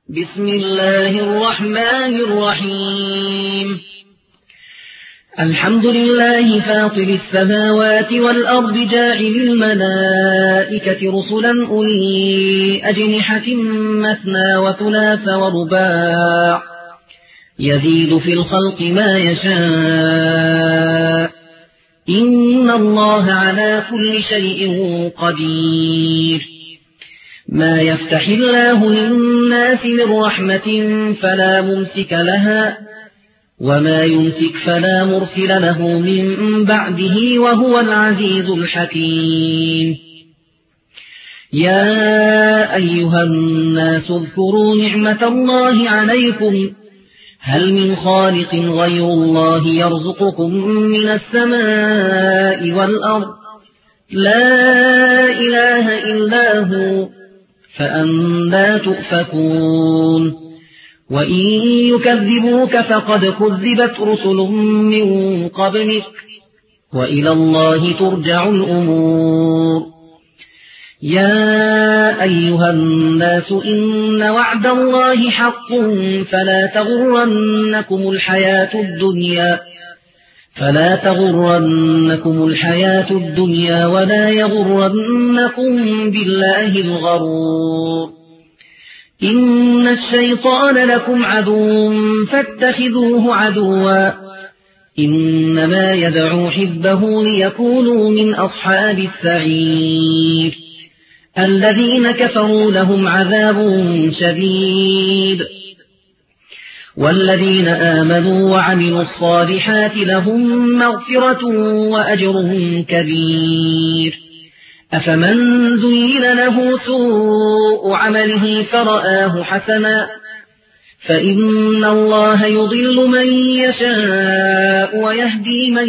بسم الله الرحمن الرحيم الحمد لله فاطر السماوات والأرض جاعل الملائكة رسلا أولي أجنحة مثنى وثلاث ورباع يزيد في الخلق ما يشاء إن الله على كل شيء قدير ما يفتح الله للناس من رحمة فلا ممسك لها وما يمسك فلا مرسل له من بعده وهو العزيز الحكيم يا أيها الناس اذكروا نعمة الله عليكم هل من خالق غير الله يرزقكم من السماء والأرض لا إله إلا هو فأنى تؤفكون وإن يكذبوك فقد كذبت رسل من قبلك وإلى الله ترجع الأمور يا أيها الناس إن وعد الله حق فلا تغرنكم الحياة الدنيا ولا يغرنكم بالله الغرور إن الشيطان لكم عدو فاتخذوه عدوا إنما يدعو حزبه ليكونوا من أصحاب السعير الذين كفروا لهم عذاب شديد والذين آمنوا وعملوا الصالحات لهم مغفرة وأجر كبير أفمن زين له سوء عمله فرآه حسنا فإن الله يضل من يشاء ويهدي من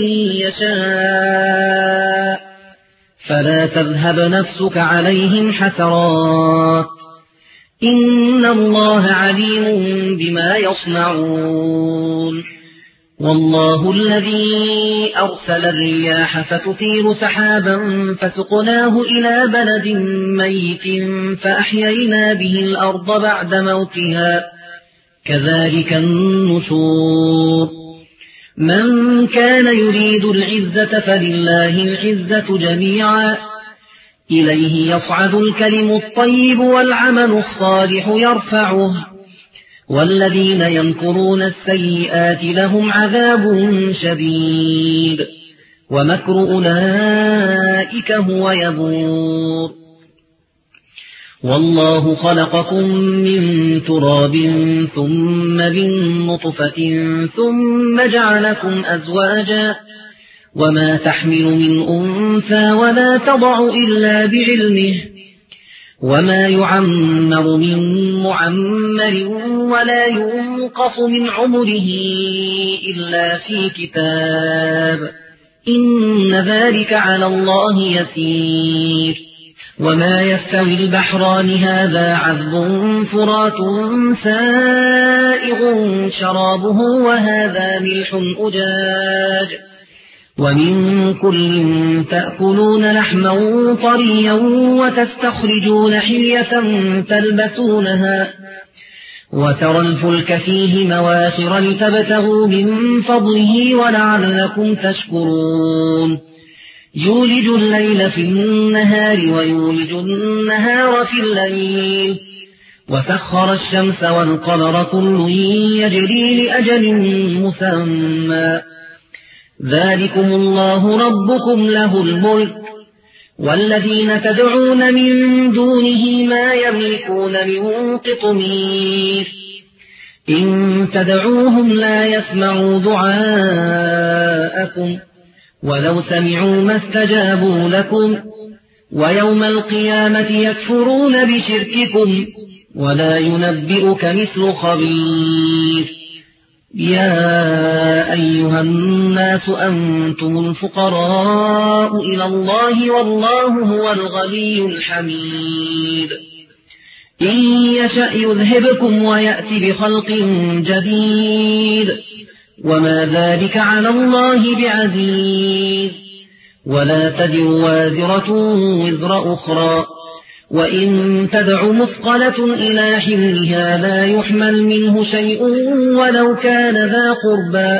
يشاء فلا تذهب نفسك عليهم حسرات إن الله عليم بما يصنعون والله الذي أرسل الرياح فتثير سحابا فسقناه إلى بلد ميت فأحيينا به الأرض بعد موتها كذلك النشور من كان يريد العزة فلله العزة جميعا إليه يصعد الكلم الطيب والعمل الصالح يرفعه والذين يمكرون السيئات لهم عذاب شديد ومكر أولئك هو يبور والله خلقكم من تراب ثم من نطفة ثم جعلكم أزواجا وما تحمل من أنثى ولا تضع إلا بعلمه وما يعمر من معمر ولا ينقص من عمره إلا في كتاب إن ذلك على الله يسير وما يستوي البحران هذا عذب فرات سائغ شرابه وهذا ملح أجاج ومن كل تأكلون لحما طريا وتستخرجون حلية تلبسونها وترى الفلك فيه مواخر لتبتغوا من فضله ولعلكم تشكرون يولج الليل في النهار ويولج النهار في الليل وسخر الشمس والقمر كل يجري لأجل مسمى ذلكم الله ربكم له الملك والذين تدعون من دونه ما يملكون من قطمير إن تدعوهم لا يسمعوا دعاءكم ولو سمعوا ما استجابوا لكم ويوم القيامة يكفرون بشرككم ولا ينبئك مثل خبير يا أيها الناس أنتم الفقراء إلى الله والله هو الغني الحميد إن يشأ يذهبكم ويأتي بخلق جديد وما ذلك على الله بعزيز ولا تزر وازرة وزر أخرى وإن تدع مثقلة إلى حملها لا يحمل منه شيء ولو كان ذا قربى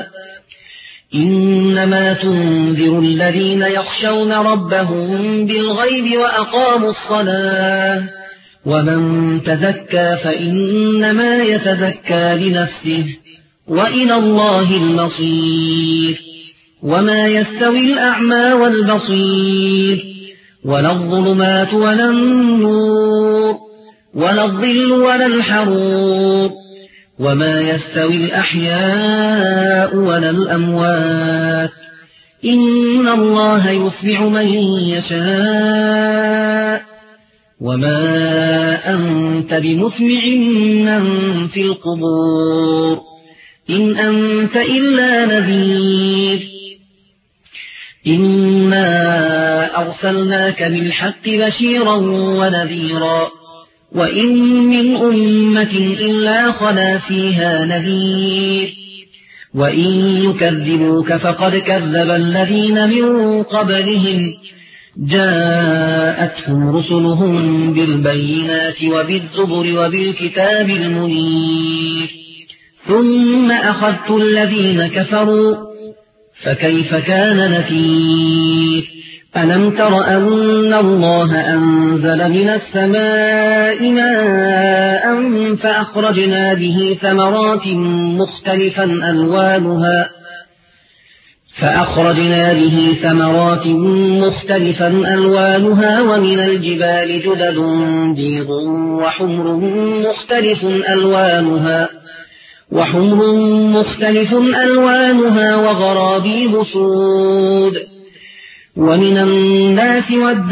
إنما تنذر الذين يخشون ربهم بالغيب وأقاموا الصلاة ومن تزكى فإنما يتزكى لنفسه وإلى الله المصير وما يستوي الأعمى والبصير ولا الظلمات ولا النور ولا الظل ولا الحرور وما يستوي الأحياء ولا الأموات إن الله يسمع من يشاء وما أنت بمسمع من في القبور إن أنت إلا نذير إنا أرسلناك بالحق بشيرا ونذيرا وإن من أمة إلا خلا فيها نذير وإن يكذبوك فقد كذب الذين من قبلهم جاءتهم رسلهم بالبينات وبالزبر وبالكتاب المنير ثم أخذت الذين كفروا فكيف كان نكير ألم تر أن الله أنزل من السماء ماء فأخرجنا به ثمرات مختلفا ألوانها ومن الجبال جدد بيض وحمر مختلف ألوانها وغرابيب سود ومن الناس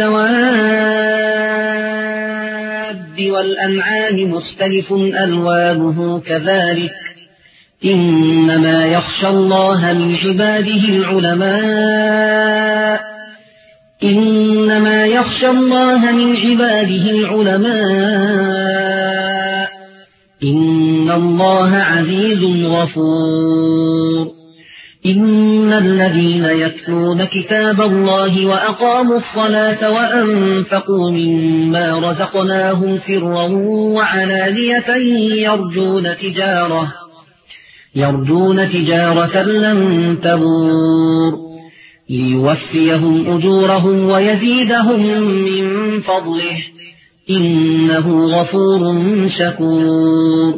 والدواب والأنعام مختلف ألوانه كذلك إنما يخشى الله من عباده العلماء إن الله عزيز غفور إن الذين يتلون كتاب الله وأقاموا الصلاة وأنفقوا مما رزقناهم سرا وعلانية يرجون تجارة لن تبور ليوفيهم أجورهم ويزيدهم من فضله إنه غفور شكور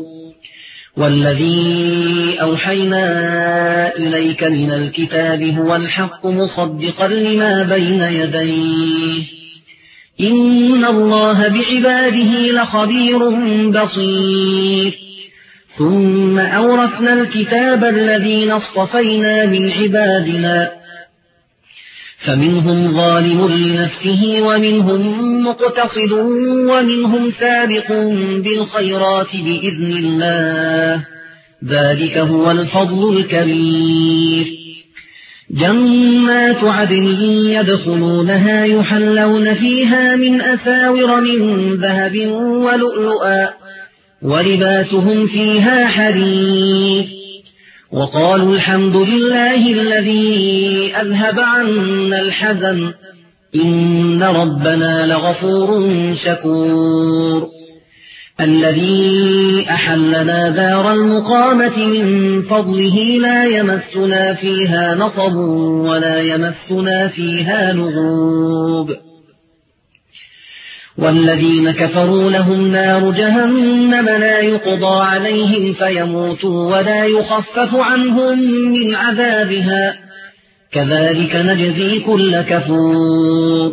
والذي أوحينا إليك من الكتاب هو الحق مصدقا لما بين يديه إن الله بعباده لخبير بصير ثم أورثنا الكتاب الذين اصطفينا من عبادنا فمنهم ظالم لنفسه ومنهم مقتصد ومنهم سابق بالخيرات بإذن الله ذلك هو الفضل الكبير جنات عدن يدخلونها يحلون فيها من أساور من ذهب ولؤلؤا ولباسهم فيها حرير وقالوا الحمد لله الذي أذهب عنا الحزن إن ربنا لغفور شكور الذي أحلنا دار المقامة من فضله لا يمسنا فيها نصب ولا يمسنا فيها لغوب والذين كفروا لهم نار جهنم لا يقضى عليهم فيموتوا ولا يخفف عنهم من عذابها كذلك نجزي كل كفور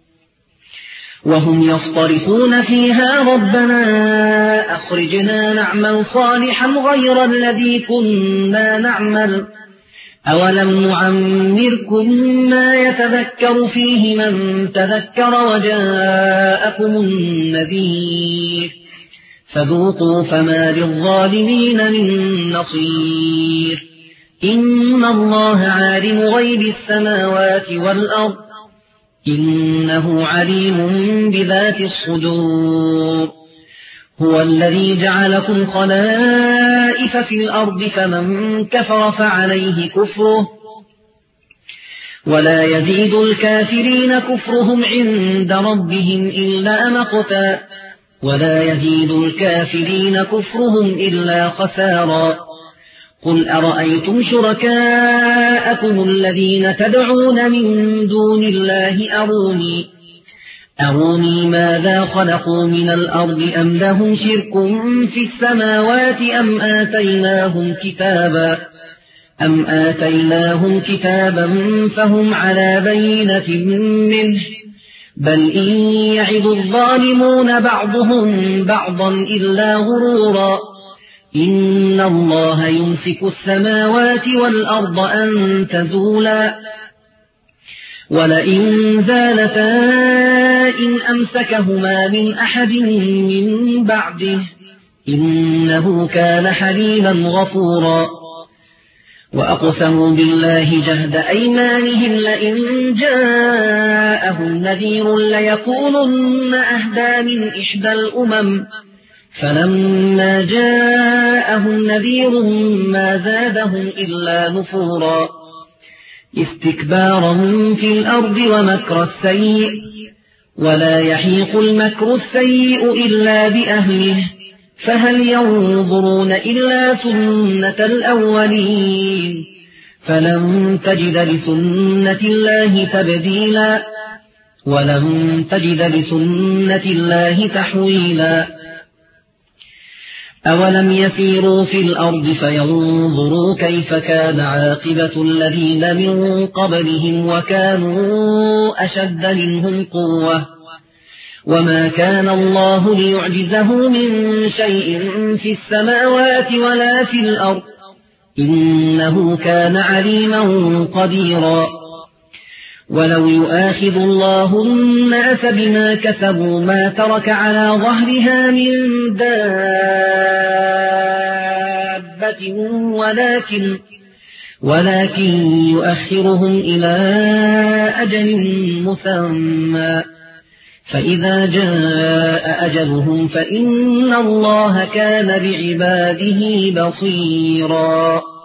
وهم يصطرخون فيها ربنا أخرجنا نعمل صالحا غير الذي كنا نعمل أولم نعمركم ما يتذكر فيه من تذكر وجاءكم النذير فذوقوا فما للظالمين من نصير إن الله عالم غيب السماوات والأرض إنه عليم بذات الصدور هو الذي جعلكم خلائف في الأرض فمن كفر فعليه كفره ولا يزيد الكافرين كفرهم عند ربهم إلا مقتا ولا يزيد الكافرين كفرهم إلا خسارا قل أرأيتم شركاءكم الذين تدعون من دون الله أروني ماذا خلقوا من الأرض أم لهم شرك في السماوات أم آتيناهم كتابا فهم على بينة منه بل إن يعد الظالمون بعضهم بعضا إلا غرورا إن الله يمسك السماوات والأرض أن تزولا ولئن زالتا إن أمسكهما من أحد من بعده إنه كان حليما غفورا وأقسموا بالله جهد أيمانهم لئن جاءهم نذير ليكونن أهدى من إحدى الأمم فلما جاءهم نذير ما زادهم إلا نفورا استكبارا في الأرض ومكر السيء ولا يحيق المكر السيء إلا بأهله فهل ينظرون إلا سنة الأولين فلن تجد لسنة الله تبديلا ولن تجد لسنة الله تحويلا أولم يسيروا في الأرض فينظروا كيف كان عاقبة الذين من قبلهم وكانوا أشد منهم قوة وما كان الله ليعجزه من شيء في السماوات ولا في الأرض إنه كان عليما قديرا ولو يؤاخذ الله الناس بما كسبوا ما ترك على ظهرها من دابة ولكن يؤخرهم إلى أجل مسمى فإذا جاء أجلهم فإن الله كان بعباده بصيرا